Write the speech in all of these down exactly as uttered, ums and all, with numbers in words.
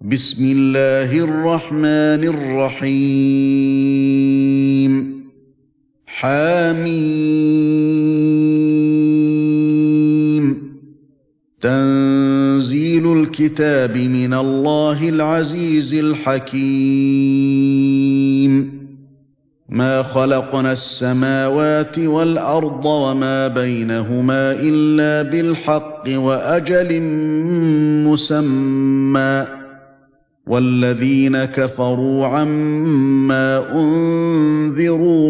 بسم الله الرحمن الرحيم حميم تنزيل الكتاب من الله العزيز الحكيم ما خلقنا السماوات والأرض وما بينهما إلا بالحق وأجل مسمى والذين كفروا عما أنذروا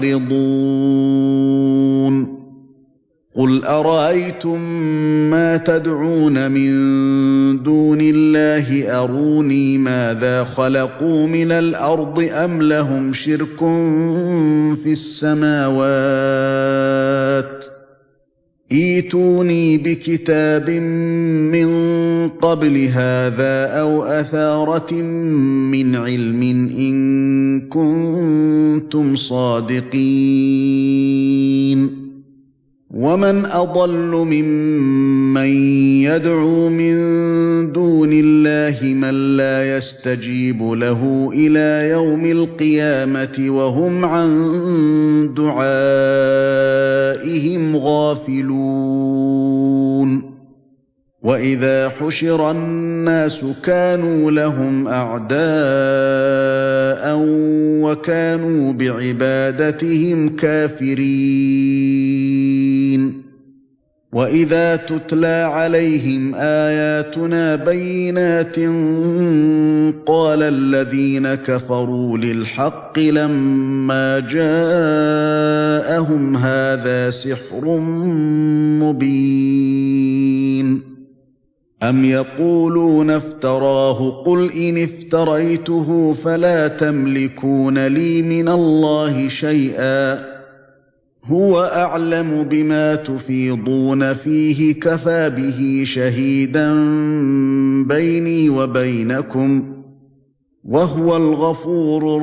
معرضون قل أرأيتم ما تدعون من دون الله أروني ماذا خلقوا من الأرض أم لهم شرك في السماوات ائتوني بكتاب من قبل هذا أو أثارة من علم إن كنتم صادقين ومن أضل ممن يدعو من دون الله من لا يستجيب له إلى يوم القيامة وهم عن دعائهم غافلون وإذا حشر الناس كانوا لهم أعداء وكانوا بعبادتهم كافرين وإذا تتلى عليهم آياتنا بينات قال الذين كفروا للحق لما جاءهم هذا سحر مبين أم يقولون افتراه قل إن افتريته فلا تملكون لي من الله شيئا هو أعلم بما تفيضون فيه كفى به شهيدا بيني وبينكم وهو الغفور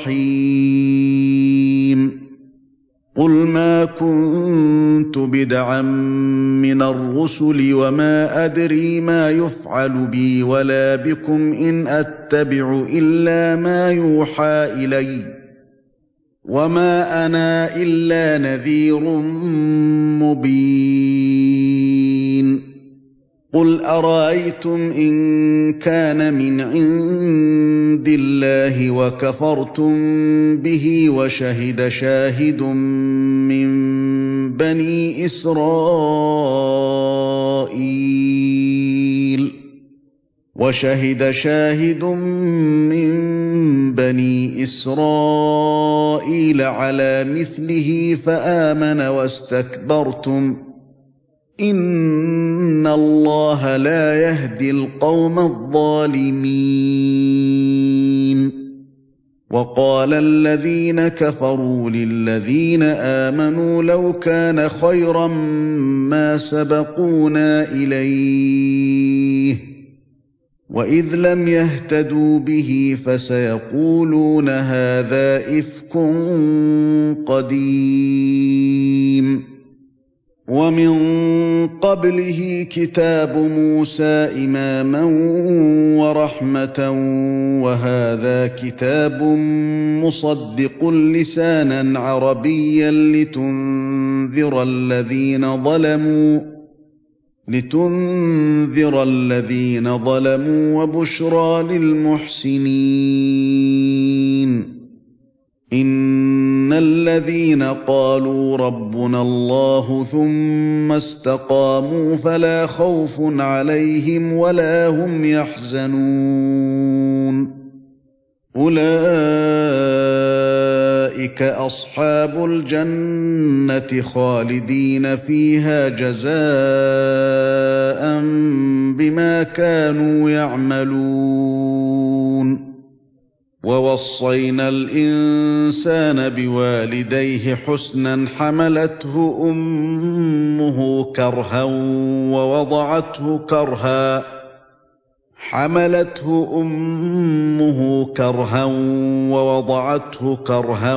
الرحيم قل ما كنت بدعا من الرسل وما أدري ما يفعل بي ولا بكم إن أتبع إلا ما يوحى إلي وما أنا إلا نذير مبين قل أرأيتم إن كان من عند الله وكفرتم به وشهد شاهد من بني إسرائيل وشهد شاهد من بني إسرائيل على مثله فآمن واستكبرتم إن الله لا يهدي القوم الظالمين وقال الذين كفروا للذين آمنوا لو كان خيرا ما سبقونا إليه وإذ لم يهتدوا به فسيقولون هذا إفك قديم ومن قبله كتاب موسى إماما ورحمة وهذا كتاب مصدق لسانا عربيا لتنذر الذين ظلموا لتنذر الذين ظلموا وبشرى للمحسنين إن الذين قالوا ربنا الله ثم استقاموا فلا خوف عليهم ولا هم يحزنون أولئك أصحاب الجنة خالدين فيها جزاء بما كانوا يعملون ووصينا الإنسان بوالديه حسنا حملته أمه كرها ووضعته كرها حملته أمه كرها ووضعته كرها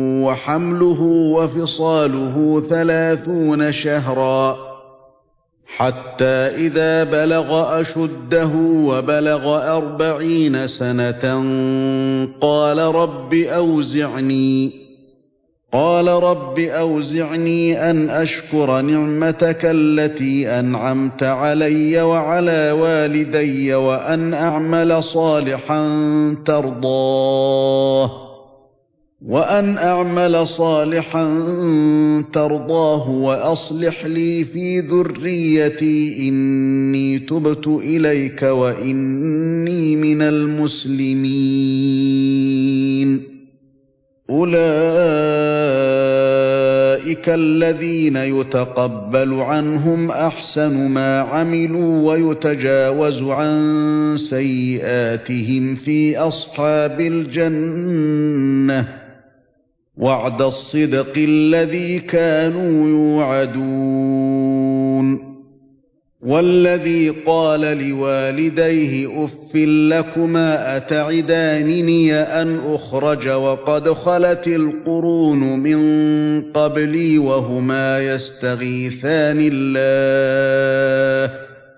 وحمله وفصاله ثلاثون شهرا حتى إذا بلغ أشده وبلغ أربعين سنة قال رب أوزعني قال رب أوزعني أن أشكر نعمتك التي أنعمت علي وعلى والدي وأن أعمل صالحا ترضاه وأن أعمل صالحا ترضاه وأصلح لي في ذريتي إني تبت إليك وإني من المسلمين. أولئك الذين يتقبل عنهم أحسن ما عملوا ويتجاوز عن سيئاتهم في أصحاب الجنة وعد الصدق الذي كانوا يوعدون. والذي قال لوالديه أف لكما أتعدانني أن أخرج وقد خلت القرون من قبلي وهما يستغيثان الله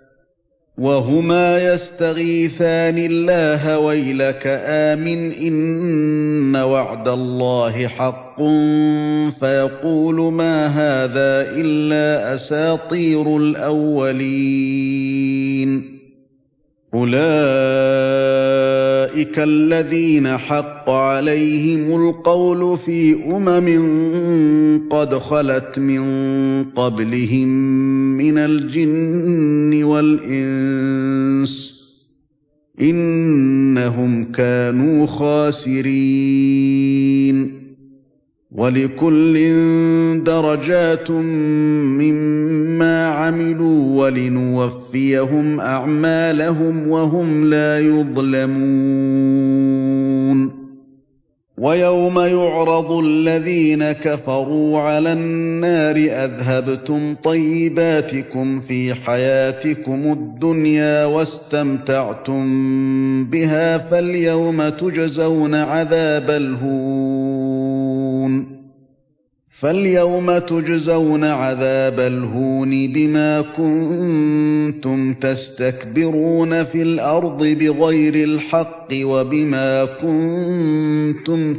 وهما يستغيثان الله ويلك آمن إن وعد الله حق فيقول ما هذا إلا أساطير الأولين. أولئك الذين حق عليهم القول في أمم قد خلت من قبلهم من الجن والإنس إنهم كانوا خاسرين. ولكل درجات مما عملوا ولنوفيهم أعمالهم وهم لا يظلمون. ويوم يعرض الذين كفروا على النار أذهبتم طيباتكم في حياتكم الدنيا واستمتعتم بها فاليوم تجزون عذاب الهون فاليوم تجزون عذاب الهون بما كنتم تستكبرون في الأرض بغير الحق وبما كنتم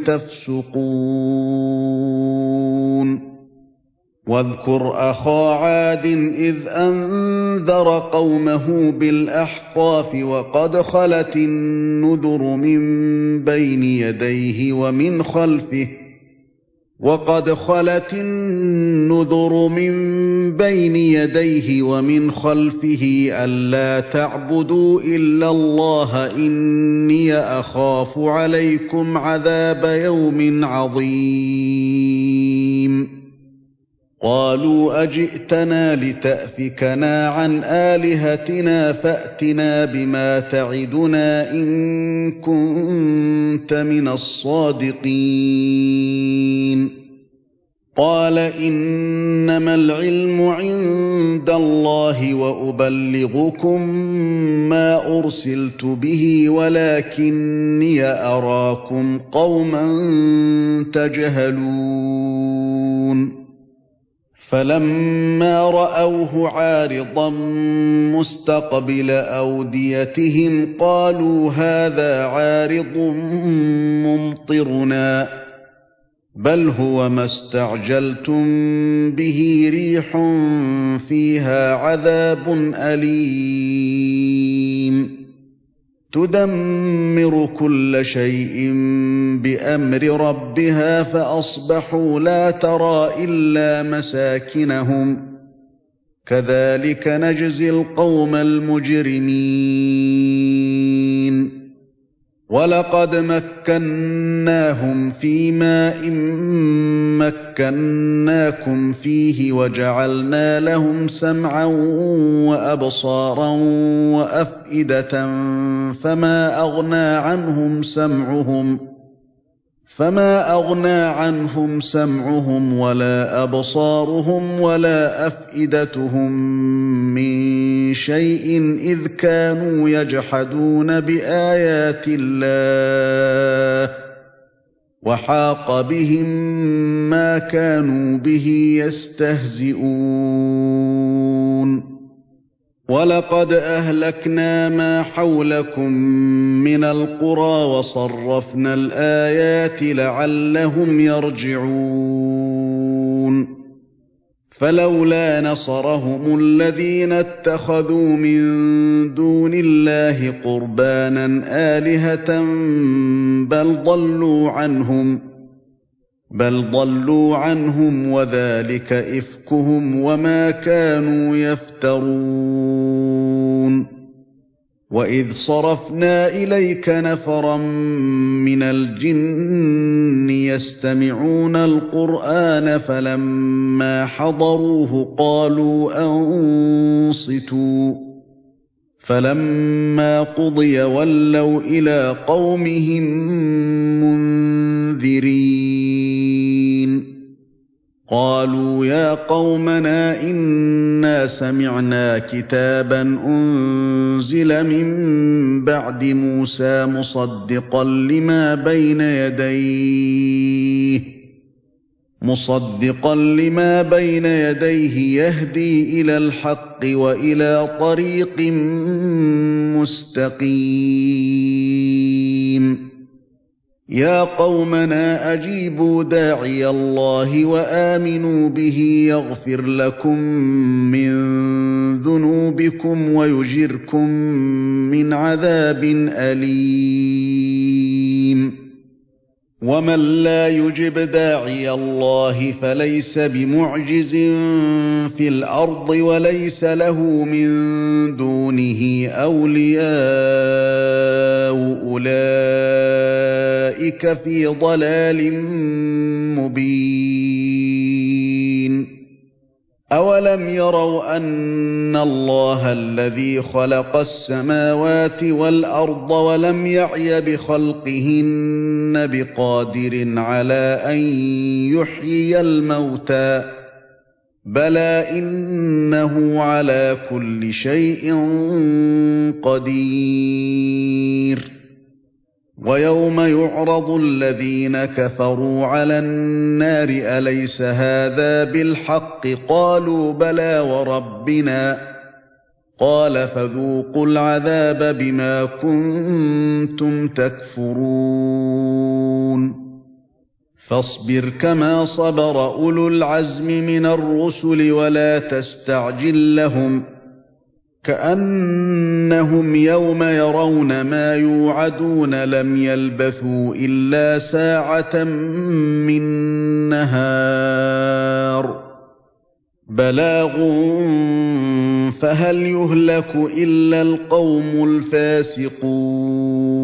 تفسقون. واذكر أخا عاد إذ أنذر قومه بالأحقاف وقد خلت النذر من بين يديه ومن خلفه وقد خلت النذر من بين يديه ومن خلفه ألا تعبدوا إلا الله إني أخاف عليكم عذاب يوم عظيم. قالوا أجئتنا لتأفكنا عن آلهتنا فأتنا بما تعدنا إن كنت من الصادقين. قال إنما العلم عند الله وأبلغكم ما أرسلت به ولكني أراكم قوما تجهلون. فلما رأوه عارضا مستقبل أوديتهم قالوا هذا عارض ممطرنا بل هو ما استعجلتم به ريح فيها عذاب أليم تدمر كل شيء بأمر ربها فأصبحوا لا ترى إلا مساكنهم كذلك نجزي القوم المجرمين. ولقد مكناهم في ماء مكناكم فيه وجعلنا لهم سمعا وأبصارا وأفئدة فما أغنى عنهم سمعهم فما أغنى عنهم سمعهم ولا أبصارهم ولا أفئدتهم من شيء إذ كانوا يجحدون بآيات الله وحاق بهم ما كانوا به يستهزئون. وَلَقَدْ أَهْلَكْنَا مَا حَوْلَكُم مِّنَ الْقُرَىٰ وَصَرَّفْنَا الْآيَاتِ لَعَلَّهُمْ يَرْجِعُونَ فَلَوْلَا نَصَرَهُمُ الَّذِينَ اتَّخَذُوا مِن دُونِ اللَّهِ قُرْبَانًا آلِهَةً بَلْ ضَلُّوا عَنْهُمْ بَلْ ضَلُّوا عَنْهُمْ وَذَلِكَ إِفْكُهُمْ وَمَا كَانُوا يَفْتَرُونَ وَإِذْ صَرَفْنَا إِلَيْكَ نَفَرًا مِنَ الْجِنِّ يَسْتَمِعُونَ الْقُرْآنَ فَلَمَّا حَضَرُوهُ قَالُوا أَنصِتُوا فَلَمَّا قُضِيَ وَلَّوْا إِلَى قَوْمِهِم مُنذِرِينَ قَالُوا يَا قَوْمَنَا إِنَّا سَمِعْنَا كِتَابًا أُنزِلَ مِن بَعْدِ مُوسَىٰ مُصَدِّقًا لِّمَا بَيْنَ يَدَيْهِ مُصَدِّقًا لِّمَا بَيْنَ يَدَيْهِ يَهْدِي إِلَى الْحَقِّ وَإِلَى طَرِيقٍ مُّسْتَقِيمٍ يَا قَوْمَنَا أَجِيبُوا دَاعِيَ اللَّهِ وَآمِنُوا بِهِ يَغْفِرْ لَكُم مِّن ذُنُوبِكُمْ وَيُجِرْكُم مِّنْ عَذَابٍ أَلِيمٍ وَمَن لَّا يُجِبْ دَاعِيَ اللَّهِ فَلَيْسَ بِمُعْجِزٍ فِي الْأَرْضِ وَلَيْسَ لَهُ مِن دُونِهِ أَوْلِيَاءُ أُولَئِكَ فِي ضَلَالٍ مُّبِينٍ أَوَلَمْ يَرَوْا أَنَّ اللَّهَ الَّذِي خَلَقَ السَّمَاوَاتِ وَالْأَرْضَ وَلَمْ يَعْيَ بِخَلْقِهِنَّ بِقَادِرٍ عَلَىٰ أَن يُحْيِيَ الْمَوْتَىٰ بَلَىٰ إِنَّهُ عَلَىٰ كُلِّ شَيْءٍ قَدِيرٌ وَيَوْمَ يُعْرَضُ الَّذِينَ كَفَرُوا عَلَى النَّارِ أَلَيْسَ هَٰذَا بِالْحَقِّ قَالُوا بَلَىٰ وَرَبِّنَا قَالَ فَذُوقُوا الْعَذَابَ بِمَا كُنتُمْ تَكْفُرُونَ فَاصْبِرْ كَمَا صَبَرَ أُولُو الْعَزْمِ مِنَ الرُّسُلِ وَلَا تَسْتَعْجِل لَّهُمْ كَأَنَّهُمْ يَوْمَ يَرَوْنَ مَا يُوعَدُونَ لَمْ يَلْبَثُوا إِلَّا سَاعَةً مِّن نَّهَارٍ بَلَاغٌ فَهَلْ يُهْلَكُ إِلَّا الْقَوْمُ الْفَاسِقُونَ